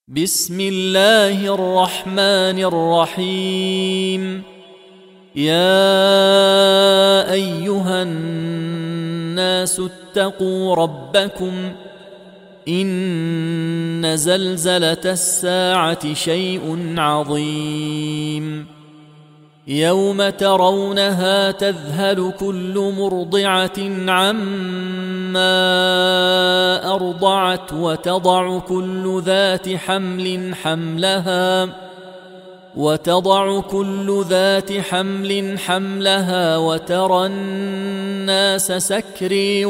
بسم الله الرحمن الرحيم. يا أيها الناس اتقوا ربكم إن زلزلة الساعة شيء عظيم يوم ترونها تذهل كل مرضعة عما أرضعت وتضع كل ذات حملها وترى الناس سكري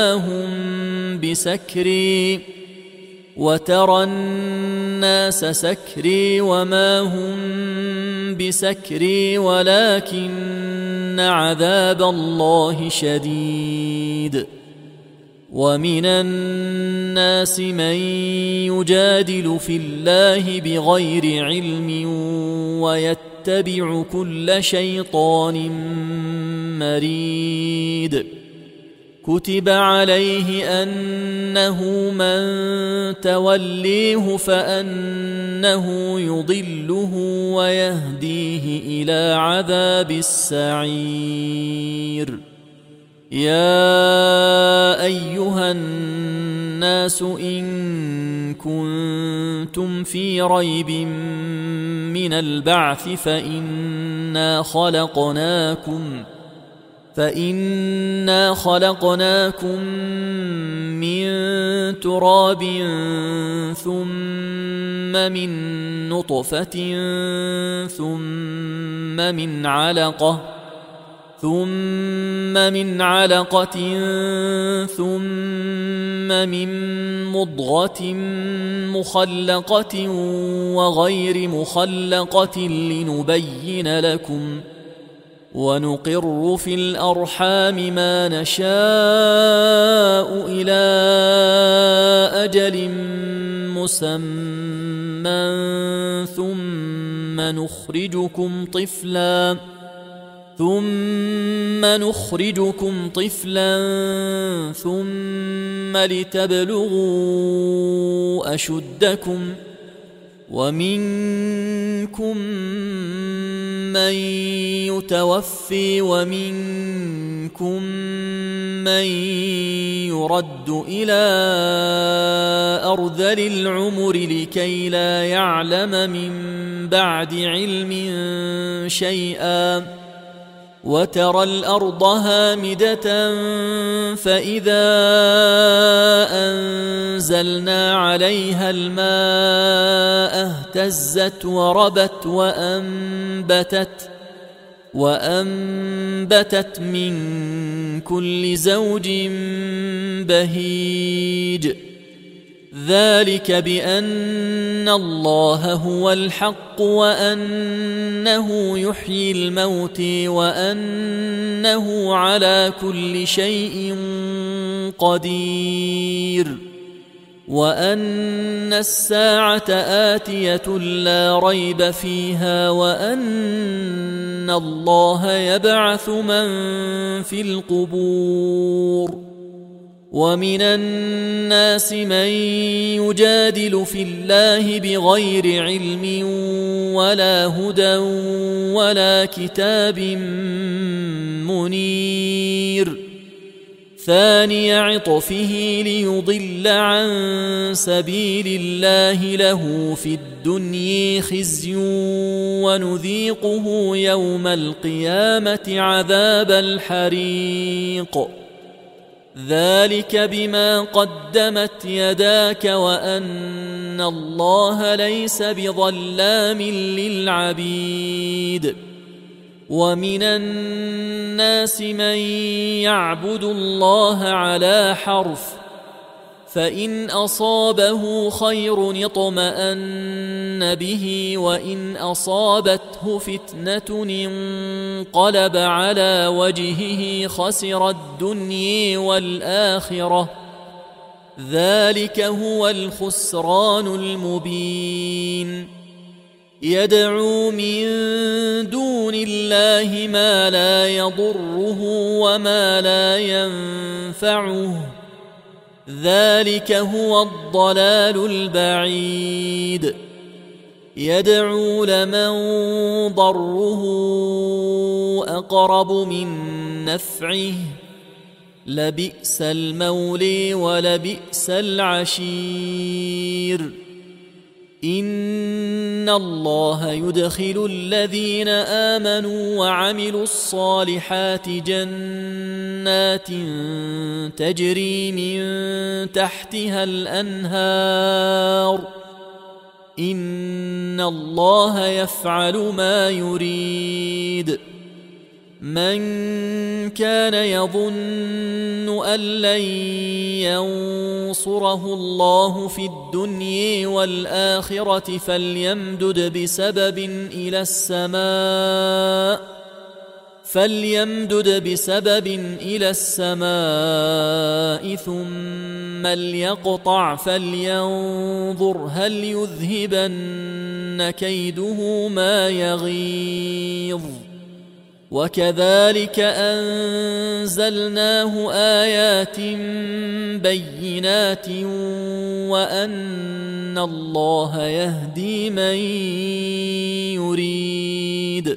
وما هم بسكري ولكن عذاب الله شديد. ومن الناس من يجادل في الله بغير علم ويتبع كل شيطان مريد. كتب عليه أنه من توليه فأنه يضله ويهديه إلى عذاب السعير. يا أيها الناس إن كنتم في ريب من البعث فإنا خلقناكم من تراب ثم من نطفة ثم من علقة ثم من مضغة مخلقة وغير مخلقة لنبين لكم. ونقر في الأرحام ما نشاء إلى أجل مسمى ثم نخرجكم طفلا ثم لتبلغوا أشدكم. ومنكم من يتوفي ومنكم من يرد إلى أرذل العمر لكي لا يعلم من بعد علم شيئا. وترى الأرض هامدة فإذا أنزلنا عليها الماء اهتزت وربت وأنبتت من كل زوج بهيج. ذلك بأن الله هو الحق وأنه يحيي الموت وأنه على كل شيء قدير. وأن الساعة آتية لا ريب فيها وأن الله يبعث من في القبور. ومن الناس من يجادل في الله بغير علم ولا هدى ولا كتاب منير. ثاني عطفه ليضل عن سبيل الله له في الدنيا خزي ونذيقه يوم القيامة عذاب الحريق. ذلك بما قدمت يداك وأن الله ليس بظلام للعبيد. ومن الناس من يعبد الله على حرف فإن أصابه خير اطمأن به وإن أصابته فتنة انقلب على وجهه خسر الدنيا والآخرة. ذلك هو الخسران المبين. يدعو من دون الله ما لا يضره وما لا ينفعه ذلك هو الضلال البعيد يدعو لمن ضره أقرب من نفعه لبئس المولي ولبئس العشير إن الله يدخل الذين آمنوا وعملوا الصالحات جنات تجري من تحتها الأنهار إن الله يفعل ما يريد من كان يظن أن لن ينصره الله في الدنيا والآخرة فليمدد بسبب إلى السماء ثم ليقطع فلينظر هل يذهبن كيده ما يغيظ وكذلك أنزلناه آيات بينات وأن الله يهدي من يريد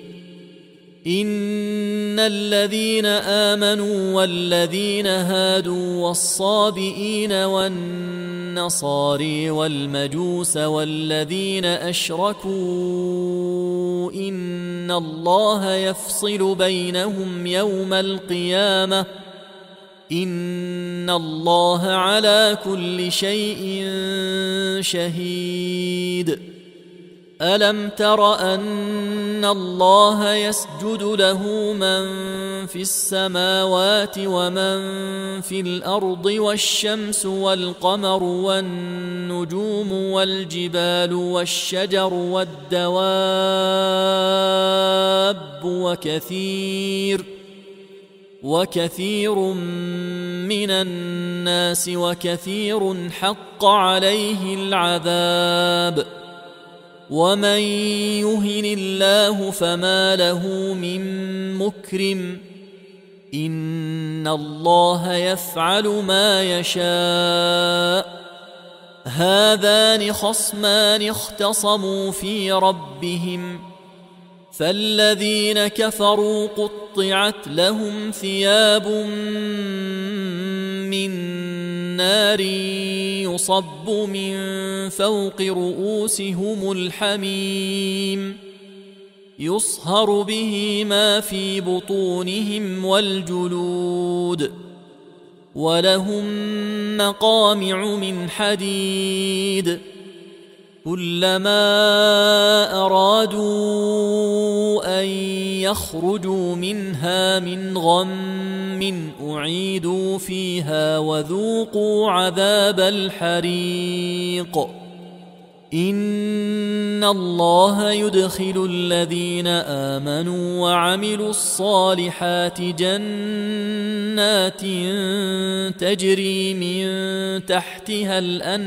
إن الذين آمنوا والذين هادوا والصابئين والنصاري والمجوس والذين أشركوا إن الله يفصل بينهم يوم القيامة إن الله على كل شيء شهيد ألم تر أن الله يسجد له من في السماوات ومن في الأرض والشمس والقمر والنجوم والجبال والشجر والدواب وكثير من الناس وكثير حق عليه العذاب ومن يهن الله فما له من مكرم إن الله يفعل ما يشاء هذان خصمان اختصموا في ربهم فالذين كفروا قطعت لهم ثياب من نار يصب من فوق رؤوسهم الحميم يصهر به ما في بطونهم والجلود ولهم مقامع من حديد كلما أرادوا أن يخرجوا منها من غم أعيدوا فيها وذوقوا عذاب الحريق إن الله يدخل الذين آمنوا وعملوا الصالحات جنات تجري من تحتها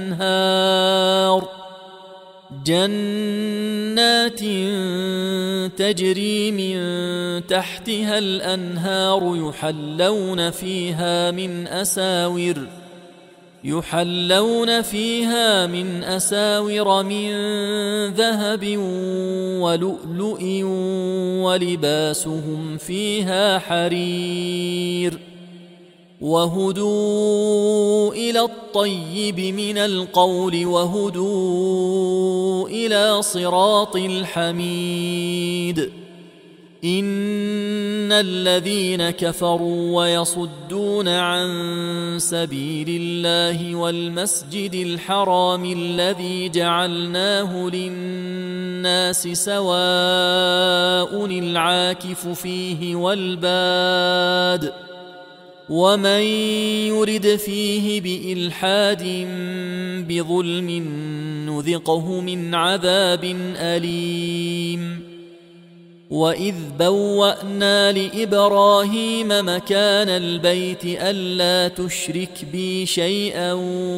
الأنهار يحلون فيها من أساور من ذهب ولؤلؤ ولباسهم فيها حرير وهدوا إلى الطيب من القول وهدوا إلى صراط الحميد إن الذين كفروا ويصدون عن سبيل الله والمسجد الحرام الذي جعلناه للناس سواء العاكف فيه والباد ومن يرد فيه بإلحاد بظلم نذقه من عذاب أليم وإذ بوأنا لإبراهيم مكان البيت ألا تشرك بي شيئا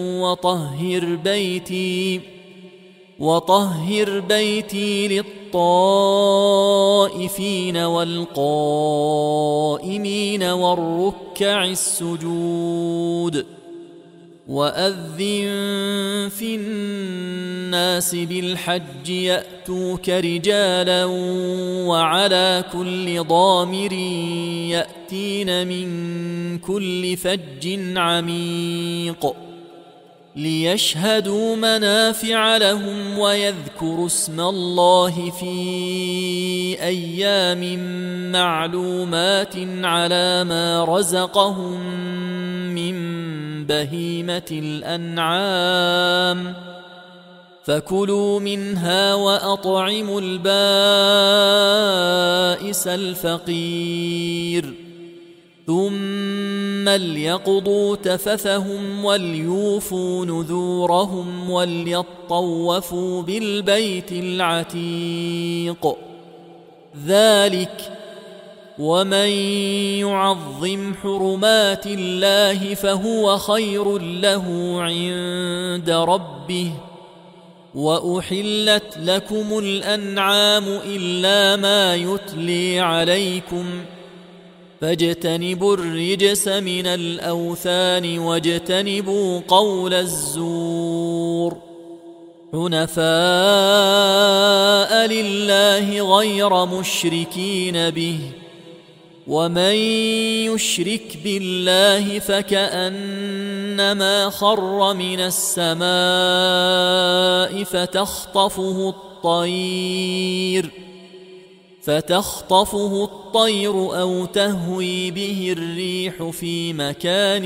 وطهر بيتي للطائفين والقائمين والركع السجود وأذن في الناس بالحج يأتوك رجالا وعلى كل ضامر يأتين من كل فج عميق ليشهدوا منافع لهم ويذكروا اسم الله في أيام معلومات على ما رزقهم من بهيمة الأنعام فكلوا منها وأطعموا البائس الفقير ثم ليقضوا تفثهم وليوفوا نذورهم وليطوفوا بالبيت العتيق ذلك ومن يعظم حرمات الله فهو خير له عند ربه وأحلت لكم الأنعام إلا ما يتلي عليكم فاجتنبوا الرجس من الأوثان واجتنبوا قول الزور حنفاء لله غير مشركين به ومن يشرك بالله فكأنما خر من السماء فتخطفه الطير أو تهوي به الريح في مكان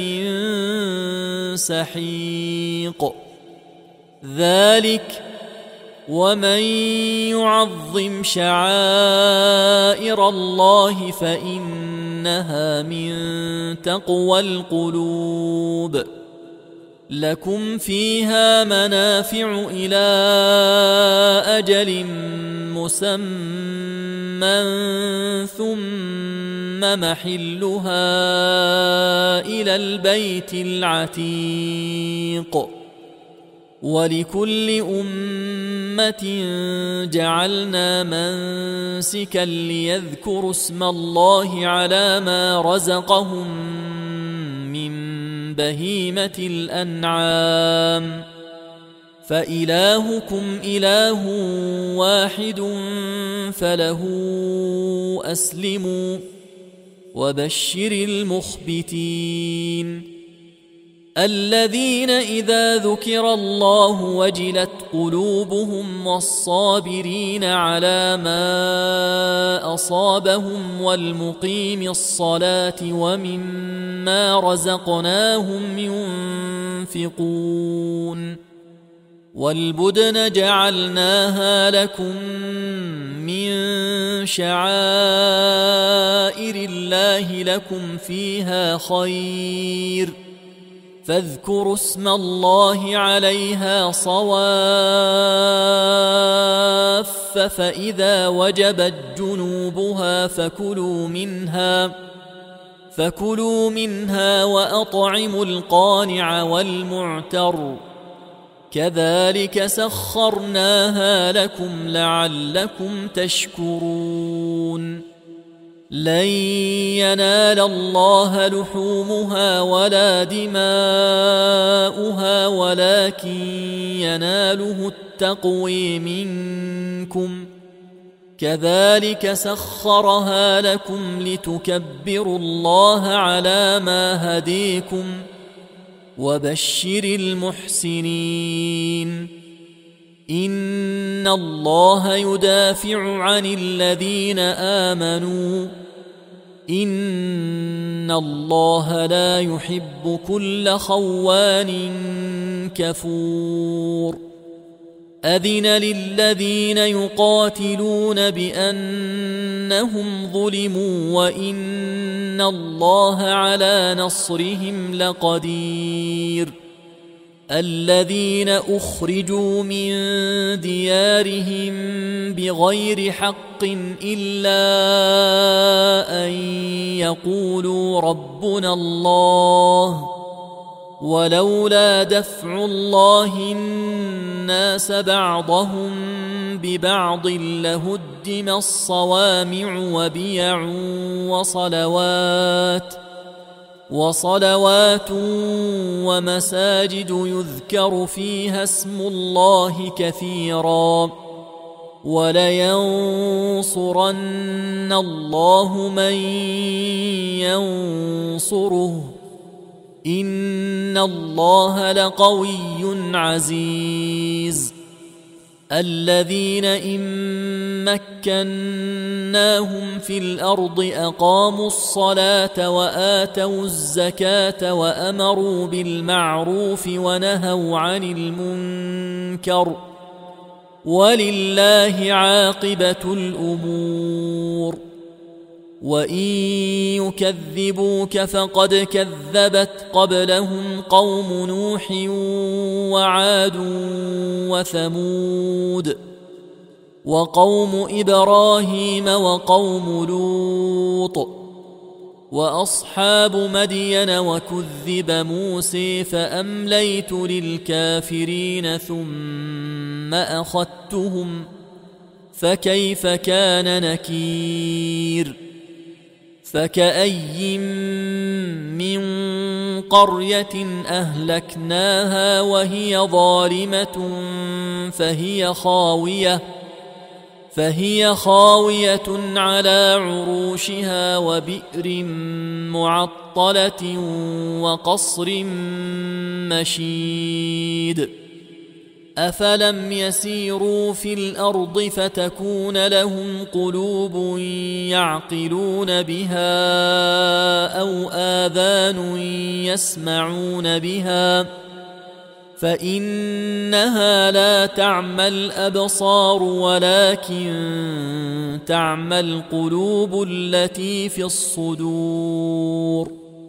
سحيق ذلك ومن يعظم شعائر الله فإنها من تقوى القلوب لكم فيها منافع إلى أجل مسمى ثم محلها إلى البيت العتيق ولكل أمة جعلنا منسكا ليذكروا اسم الله على ما رزقهم من بهيمة الأنعام فإلهكم إله واحد فله أسلموا وبشر المخبتين الذين إذا ذكر الله وجلت قلوبهم والصابرين على ما أصابهم والمقيم الصلاة ومما رزقناهم ينفقون والبدن جعلناها لكم من شعائر الله لكم فيها خير فاذكروا اسم الله عليها صواف فإذا وجبت جنوبها فكلوا منها وأطعموا القانع والمعتر كذلك سخرناها لكم لعلكم تشكرون لن ينال الله لحومها ولا دماؤها ولكن يناله التقوى منكم كذلك سخرها لكم لتكبروا الله على ما هديكم وبشر المحسنين إن الله يدافع عن الذين آمنوا إن الله لا يحب كل خوان كفور أذن للذين يقاتلون بأنهم ظلموا وإن الله على نصرهم لقدير الذين أخرجوا من ديارهم بغير حق إلا أن يقولوا ربنا الله ولولا دفع الله الناس بعضهم ببعض لهدم الصوامع وبيع وصلوات ومساجد يذكر فيها اسم الله كثيرا ولينصرن الله من ينصره إن الله لقوي عزيز الذين إن مكناهم في الأرض أقاموا الصلاة وآتوا الزكاة وأمروا بالمعروف ونهوا عن المنكر ولله عاقبة الأمور وإن يكذبوك فقد كذبت قبلهم قوم نوح وعاد وثمود وقوم إبراهيم وقوم لوط وأصحاب مدين وكذب موسى فأمليت للكافرين ثم أخذتهم فكيف كان نكير فكأي من قرية أهلكناها وهي ظالمة فهي خاوية على عروشها وبئر معطلة وقصر مشيد أفلم يسيروا في الأرض فتكون لهم قلوب يعقلون بها أو آذان يسمعون بها فإنها لا تعمى الأبصار ولكن تعمى القلوب التي في الصدور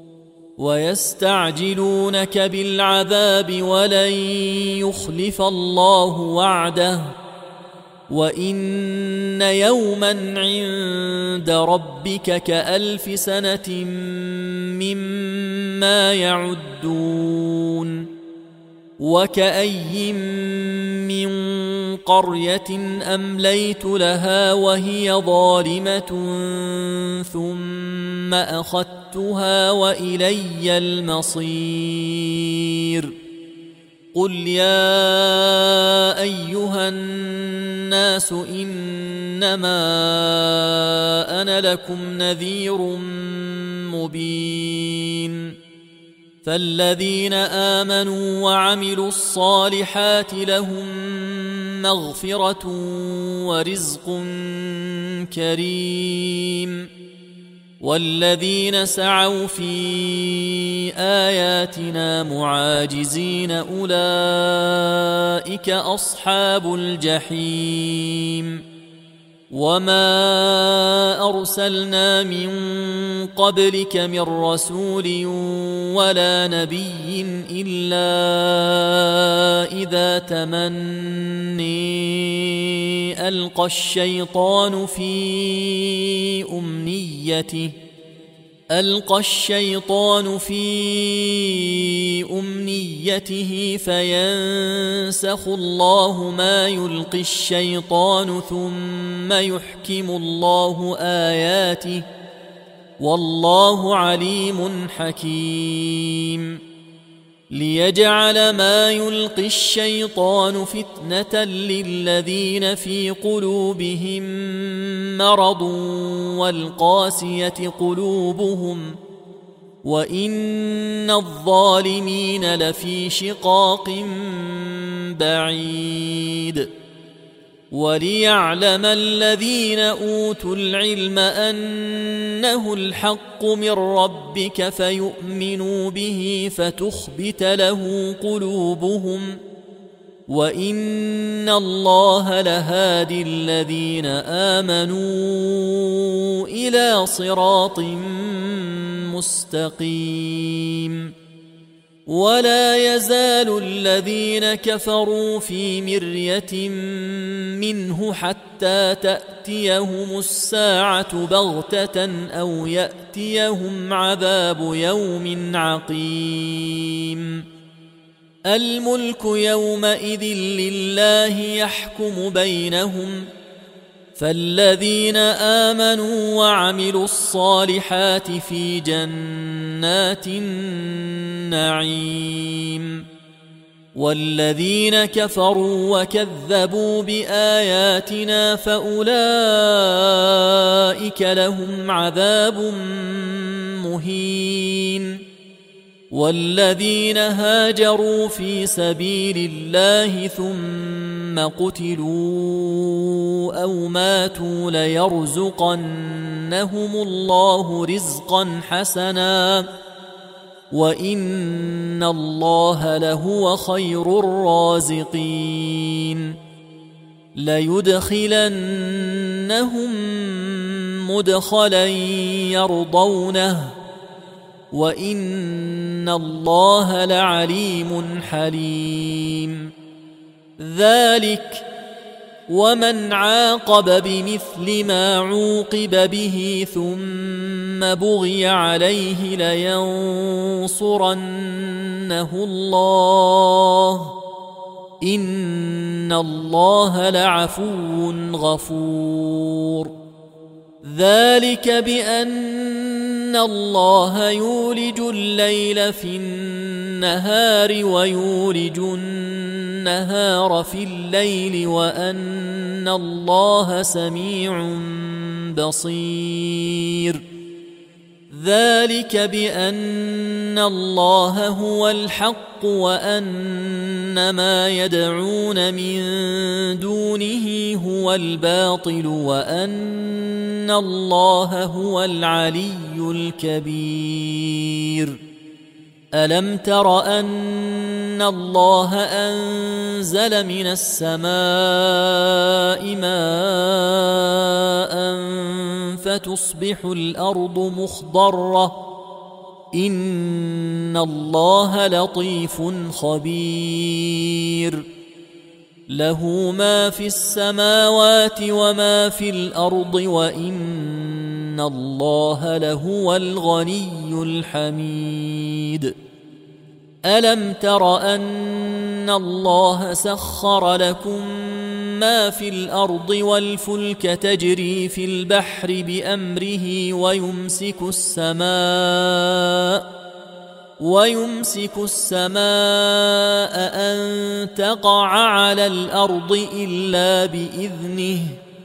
ويستعجلونك بالعذاب ولن يخلف الله وعده وإن يوما عند ربك كألف سنة مما يعدون وكأي من قرية أمليت لها وهي ظالمة ثم أخذتها وإلي المصير قل يا أيها الناس إنما أنا لكم نذير مبين فالذين آمنوا وعملوا الصالحات لهم مغفرة ورزق كريم والذين سعوا في آياتنا معاجزين أولئك أصحاب الجحيم وما أرسلنا من قبلك من رسول ولا نبي إلا إذا تمني ألقى الشيطان في أمنيته فينسخ الله ما يلقي الشيطان ثم يحكم الله آياته والله عليم حكيم ليجعل ما يلقي الشيطان فتنة للذين في قلوبهم مرض والقاسية قلوبهم وإن الظالمين لفي شقاق بعيد وليعلم الذين أوتوا العلم أنه الحق من ربك فيؤمنوا به فتخبت له قلوبهم وإن الله لهادي الذين آمنوا إلى صراط مستقيم ولا يزال الذين كفروا في مرية منه حتى تأتيهم الساعة بغتة أو يأتيهم عذاب يوم عقيم الملك يومئذ لله يحكم بينهم فالذين آمنوا وعملوا الصالحات في جنات النعيم، والذين كفروا وكذبوا بآياتنا فأولئك لهم عذاب مهين. والذين هاجروا في سبيل الله ثم قتلوا أو ماتوا ليرزقنهم الله رزقا حسنا وإن الله لهو خير الرازقين. ليدخلنهم مدخلا يرضونه وإن الله لعليم حليم. ذلك ومن عاقب بمثل ما عوقب به ثم بغي عليه لينصرنه الله إن الله لعفو غفور. ذلك بأن الله يولج الليل في النهار ويولج النهار في الليل وأن الله سميع بصير. ذلك بأن الله هو الحق وأن ما يدعون من دونه هو الباطل وأن الله هو العلي الكبير. ألم تر أن الله أنزل من السماء ماء فتصبح الأرض مخضرة إن الله لطيف خبير. له ما في السماوات وما في الأرض وإن الله لهو الغني الحميد. ألم تر أن الله سخر لكم ما في الأرض والفلك تجري في البحر بأمره ويمسك السماء أن تقع على الأرض إلا بإذنه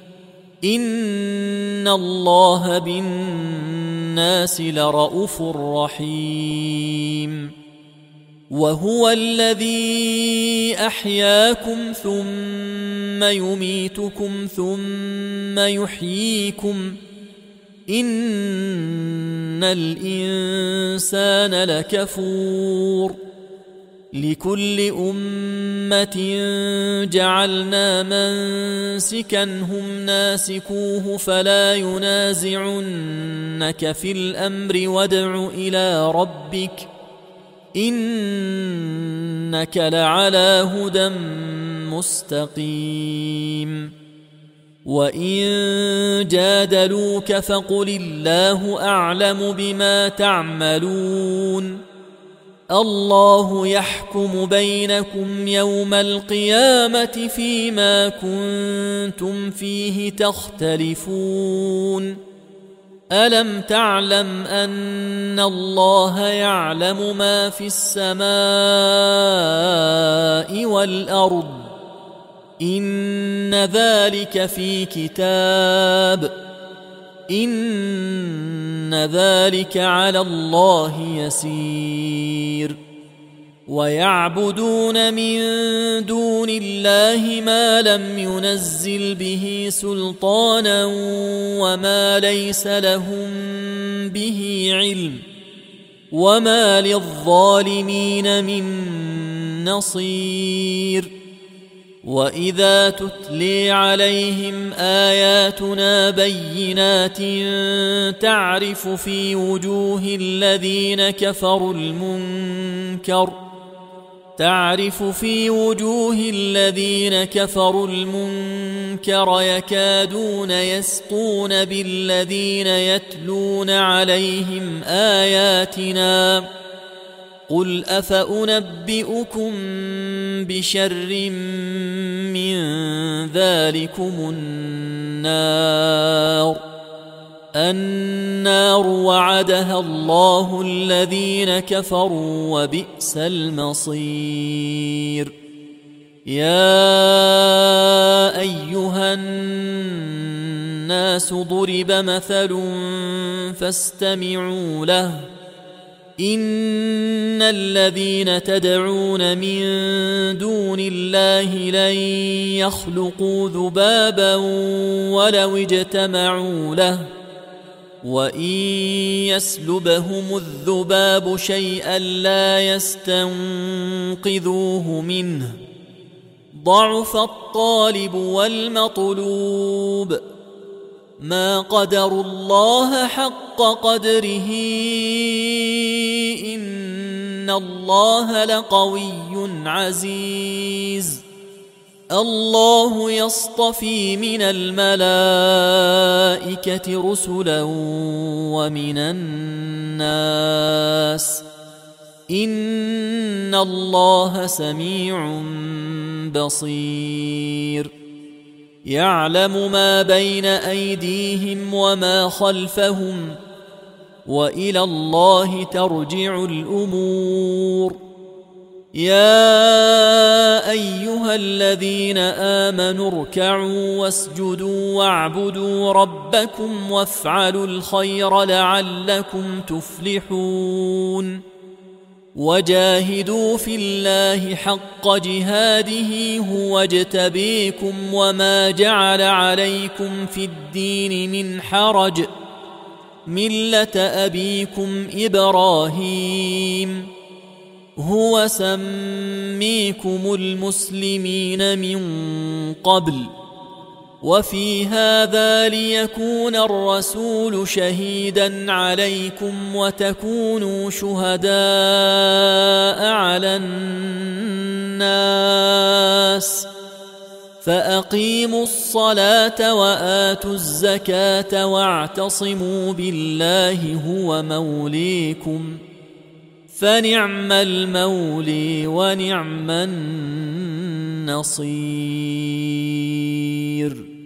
إن الله بالناس لرءوف رحيم. وهو الذي أحياكم ثم يميتكم ثم يحييكم إن الإنسان لكفور. لكل أمة جعلنا منسكا هم ناسكوه فلا ينازعنك في الأمر وادع إلى ربك إنك لعلى هدى مستقيم. وإن جادلوك فقل الله أعلم بما تعملون الله يحكم بينكم يوم القيامة فيما كنتم فيه تختلفون. ألم تعلم أن الله يعلم ما في السماء والأرض إن ذلك في كتاب إن ذلك على الله يسير. ويعبدون من دون الله ما لم ينزل به سلطانا وما ليس لهم به علم وما للظالمين من نصير. وإذا تتلي عليهم آياتنا بينات تعرف في وجوه الذين كفروا المنكر يكادون يسطون بالذين يتلون عليهم آياتنا قل أفأنبئكم بشر من ذلكم النار وعدها الله الذين كفروا وبئس المصير. يا أيها الناس ضرب مثل فاستمعوا له إن الذين تدعون من دون الله لن يخلقوا ذبابا ولو اجتمعوا له وإن يسلبهم الذباب شيئا لا يستنقذوه منه ضعف الطالب والمطلوب ما قدروا الله حق قدره إن الله لقوي عزيز. الله يصطفي من الملائكة رسلا ومن الناس إن الله سميع بصير. يعلم ما بين أيديهم وما خلفهم وإلى الله ترجع الأمور. يا أيها الذين آمنوا اركعوا واسجدوا واعبدوا ربكم وافعلوا الخير لعلكم تفلحون. وجاهدوا في الله حق جهاده هو اجتبيكم وما جعل عليكم في الدين من حرج ملة أبيكم إبراهيم هو سميكم المسلمين من قبل وفي هذا ليكون الرسول شهيدا عليكم وتكونوا شهداء على الناس فأقيموا الصلاة وآتوا الزكاة واعتصموا بالله هو موليكم فنعم المولي ونعم النصير.